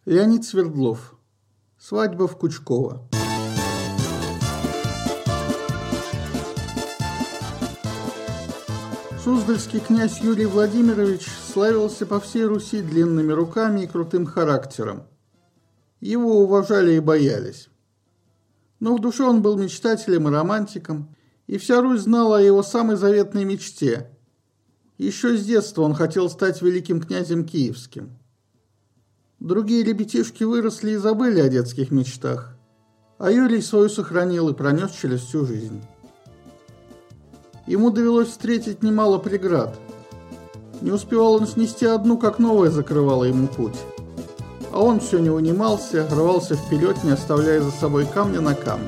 Леонид Свердлов. Свадьба в Кучково. Суздальский князь Юрий Владимирович славился по всей Руси длинными руками и крутым характером. Его уважали и боялись. Но в душе он был мечтателем и романтиком, и вся Русь знала о его самой заветной мечте. Еще с детства он хотел стать великим князем киевским. Другие ребятишки выросли и забыли о детских мечтах, а Юрий свою сохранил и пронес через всю жизнь. Ему довелось встретить немало преград. Не успевал он снести одну, как новая закрывала ему путь. А он все не унимался, рвался вперед, не оставляя за собой камня на камне.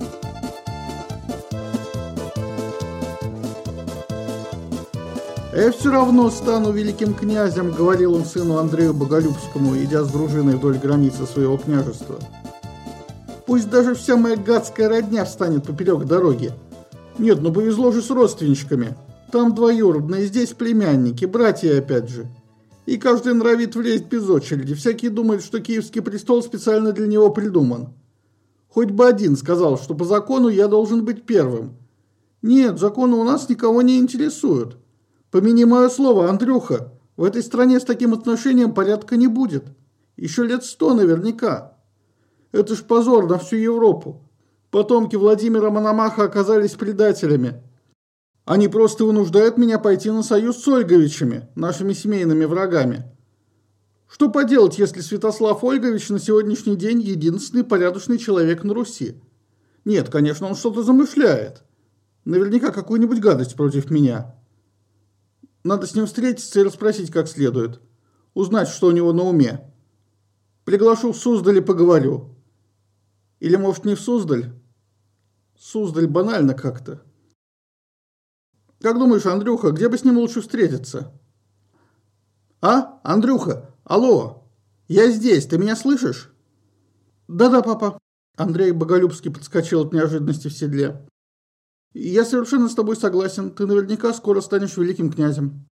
«Я все равно стану великим князем», — говорил он сыну Андрею Боголюбскому, идя с дружиной вдоль границы своего княжества. «Пусть даже вся моя гадская родня встанет поперек дороги. Нет, ну повезло же с родственничками. Там двоюродные, здесь племянники, братья опять же. И каждый норовит влезть без очереди. Всякий думает, что киевский престол специально для него придуман. Хоть бы один сказал, что по закону я должен быть первым. Нет, законы у нас никого не интересуют. Помяни мое слово, Андрюха, в этой стране с таким отношением порядка не будет. Еще лет 100 наверняка. Это ж позор на всю Европу. Потомки Владимира Мономаха оказались предателями. Они просто вынуждают меня пойти на союз с Ольговичами, нашими семейными врагами. Что поделать, если Святослав Ольгович на сегодняшний день единственный порядочный человек на Руси? Нет, конечно, он что-то замышляет. Наверняка какую-нибудь гадость против меня. Надо с ним встретиться и расспросить как следует. Узнать, что у него на уме. Приглашу в Суздаль и поговорю. Или, может, не в Суздаль? Суздаль банально как-то. Как думаешь, Андрюха, где бы с ним лучше встретиться? А, Андрюха, алло, я здесь, ты меня слышишь? Да-да, папа. Андрей Боголюбский подскочил от неожиданности в седле. Я совершенно с тобой согласен, ты наверняка скоро станешь великим князем.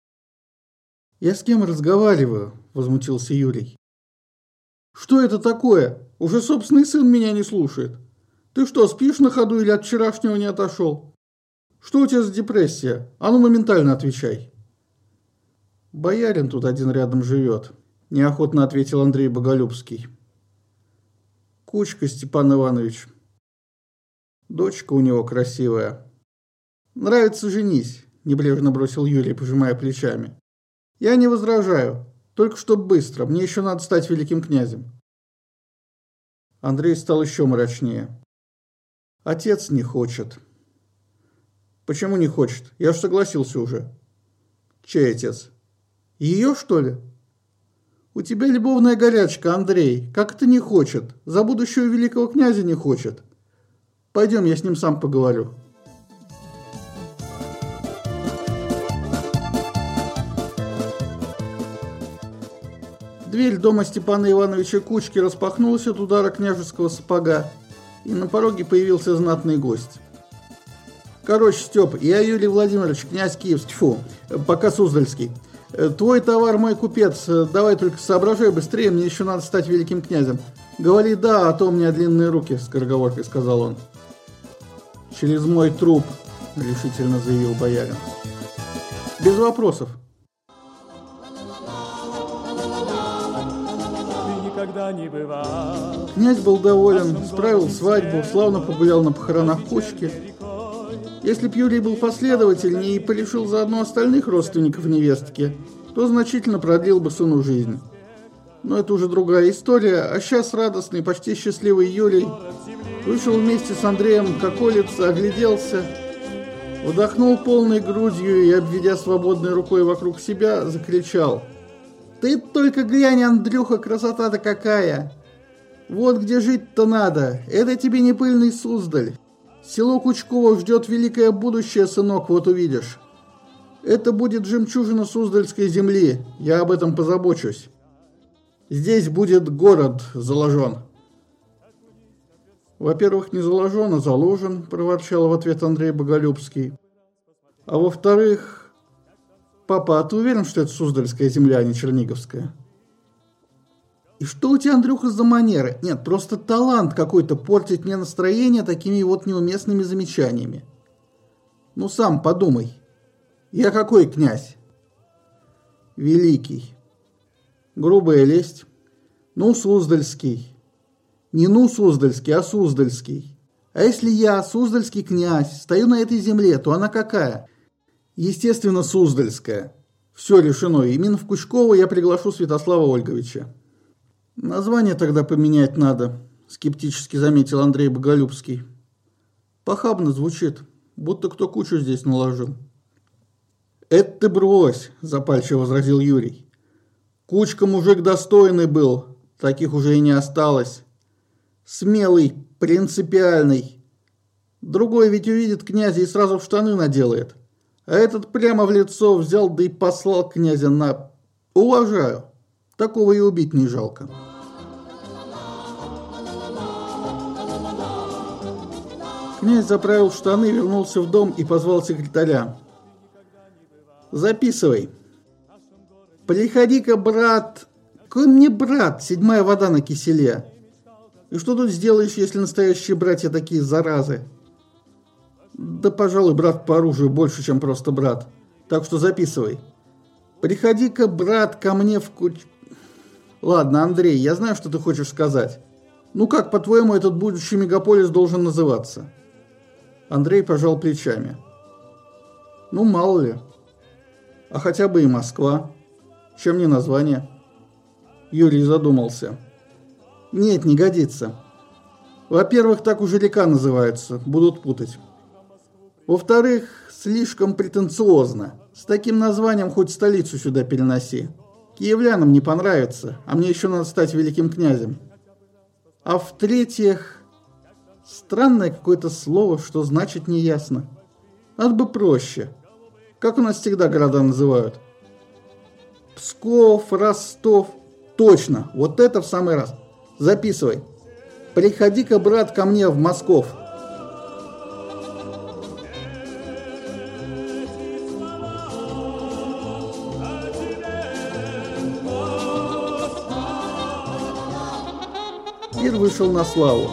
Я с кем разговариваю? Возмутился Юрий. Что это такое? Уже собственный сын меня не слушает. Ты что, спишь на ходу или от вчерашнего не отошел? Что у тебя за депрессия? А ну моментально отвечай. Боярин тут один рядом живет, неохотно ответил Андрей Боголюбский. Кучка, Степан Иванович. Дочка у него красивая. Нравится, женись, небрежно бросил Юрий, пожимая плечами. Я не возражаю, только чтоб быстро, мне еще надо стать великим князем. Андрей стал еще мрачнее. Отец не хочет. Почему не хочет? Я же согласился уже. Чей отец? Ее, что ли? У тебя любовная горячка, Андрей. Как это не хочет? За будущего великого князя не хочет. Пойдем, я с ним сам поговорю. Дверь дома Степана Ивановича Кучки распахнулась от удара княжеского сапога, и на пороге появился знатный гость. Короче, Степ, я Юрий Владимирович, князь Киевский, пока Суздальский. Твой товар мой купец, давай только соображай быстрее, мне еще надо стать великим князем. Говори да, а то у меня длинные руки, скороговоркой сказал он. Через мой труп, решительно заявил боярин. Без вопросов. Князь был доволен, справил свадьбу, славно погулял на похоронах Кучки. Если б Юрий был последовательнее и порешил заодно остальных родственников невестки, то значительно продлил бы сыну жизнь. Но это уже другая история, а сейчас радостный, почти счастливый Юрий вышел вместе с Андреем к околице, огляделся, вдохнул полной грудью и, обведя свободной рукой вокруг себя, закричал: «Ты только глянь, Андрюха, красота-то какая! Вот где жить-то надо, это тебе не пыльный Суздаль. Село Кучково ждет великое будущее, сынок, вот увидишь. Это будет жемчужина Суздальской земли, я об этом позабочусь. Здесь будет город заложен». «Во-первых, не заложен, а заложен», – проворчал в ответ Андрей Боголюбский. «А во-вторых, папа, а ты уверен, что это Суздальская земля, а не Черниговская?» И что у тебя, Андрюха, за манеры? Нет, просто талант какой-то портить мне настроение такими вот неуместными замечаниями. Ну, сам подумай. Я какой князь? Великий. Грубая лесть. Ну, Суздальский. Не ну Суздальский, а Суздальский. А если я, Суздальский князь, стою на этой земле, то она какая? Естественно, Суздальская. Все решено. Именно в Кучково я приглашу Святослава Ольговича. Название тогда поменять надо, скептически заметил Андрей Боголюбский. Похабно звучит, будто кто кучу здесь наложил. Это ты брось, запальчиво возразил Юрий. Кучка мужик достойный был, таких уже и не осталось. Смелый, принципиальный. Другой ведь увидит князя и сразу в штаны наделает. А этот прямо в лицо взял, да и послал князя на... Уважаю. Такого и убить не жалко. Князь заправил штаны, вернулся в дом и позвал секретаря. Записывай. Приходи-ка, брат. Какой мне брат? 7-я вода на киселе. И что тут сделаешь, если настоящие братья такие заразы? Да, пожалуй, брат по оружию больше, чем просто брат. Так что записывай. Приходи-ка, брат, ко мне в Ладно, Андрей, я знаю, что ты хочешь сказать. Ну как, по-твоему, этот будущий мегаполис должен называться? Андрей пожал плечами. Ну, мало ли. А хотя бы и Москва. Чем не название? Юрий задумался. Нет, не годится. Во-первых, так уже река называется, будут путать. Во-вторых, слишком претенциозно. С таким названием хоть столицу сюда переноси. Киевлянам не понравится, а мне еще надо стать великим князем. А в-третьих, странное какое-то слово, что значит неясно. Надо бы проще. Как у нас всегда города называют? Псков, Ростов. Точно, вот это в самый раз. Записывай. Приходи-ка, брат, ко мне в Москов. Пир вышел на славу.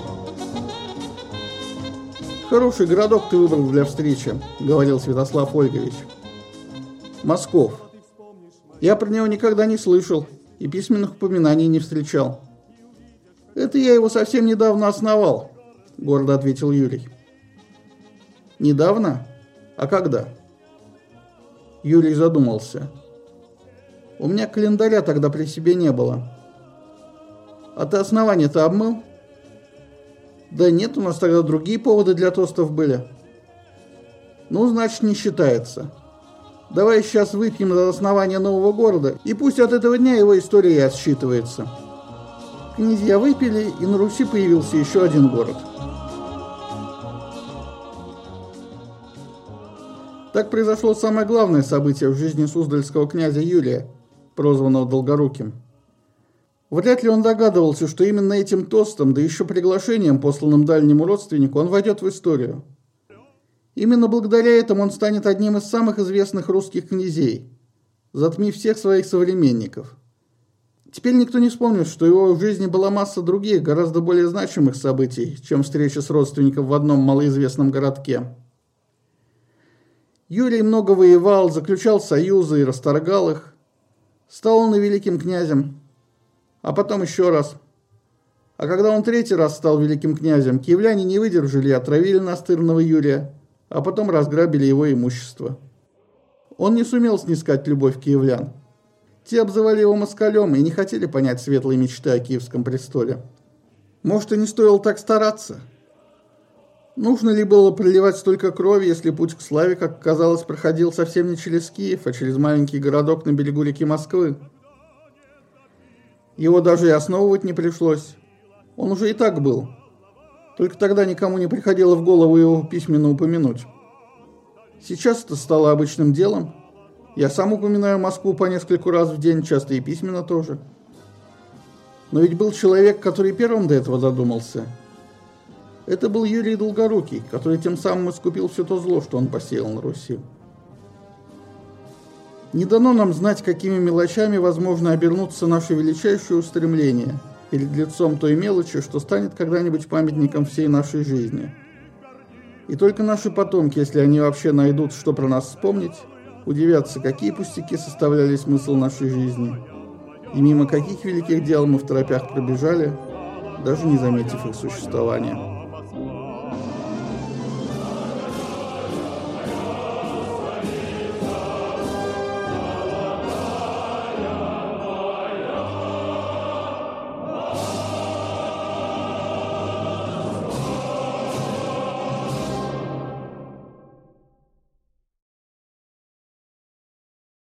«Хороший городок ты выбрал для встречи», — говорил Святослав Ольгович. «Москов. Я про него никогда не слышал и письменных упоминаний не встречал». «Это я его совсем недавно основал», — гордо ответил Юрий. «Недавно? А когда?» Юрий задумался. «У меня календаря тогда при себе не было». «А ты основание-то обмыл?» «Да нет, у нас тогда другие поводы для тостов были». «Ну, значит, не считается. Давай сейчас выпьем за основание нового города, и пусть от этого дня его история и отсчитывается». Князья выпили, и на Руси появился еще один город. Так произошло самое главное событие в жизни суздальского князя Юрия, прозванного Долгоруким. Вряд ли он догадывался, что именно этим тостом, да еще приглашением, посланным дальнему родственнику, он войдет в историю. Именно благодаря этому он станет одним из самых известных русских князей, затмив всех своих современников. Теперь никто не вспомнит, что его в жизни была масса других, гораздо более значимых событий, чем встреча с родственником в одном малоизвестном городке. Юрий много воевал, заключал союзы и расторгал их. Стал он и великим князем. А потом еще раз. А когда он 3-й раз стал великим князем, киевляне не выдержали и отравили настырного Юрия, а потом разграбили его имущество. Он не сумел снискать любовь киевлян. Те обзывали его москалем и не хотели понять светлые мечты о киевском престоле. Может, и не стоило так стараться? Нужно ли было проливать столько крови, если путь к славе, как казалось, проходил совсем не через Киев, а через маленький городок на берегу реки Москвы? Его даже и основывать не пришлось. Он уже и так был. Только тогда никому не приходило в голову его письменно упомянуть. Сейчас это стало обычным делом. Я сам упоминаю Москву по нескольку раз в день, часто и письменно тоже. Но ведь был человек, который первым до этого додумался. Это был Юрий Долгорукий, который тем самым искупил все то зло, что он посеял на Руси. Не дано нам знать, какими мелочами возможно обернуться наше величайшее устремление перед лицом той мелочи, что станет когда-нибудь памятником всей нашей жизни. И только наши потомки, если они вообще найдут, что про нас вспомнить, удивятся, какие пустяки составляли смысл нашей жизни, и мимо каких великих дел мы в торопях пробежали, даже не заметив их существования.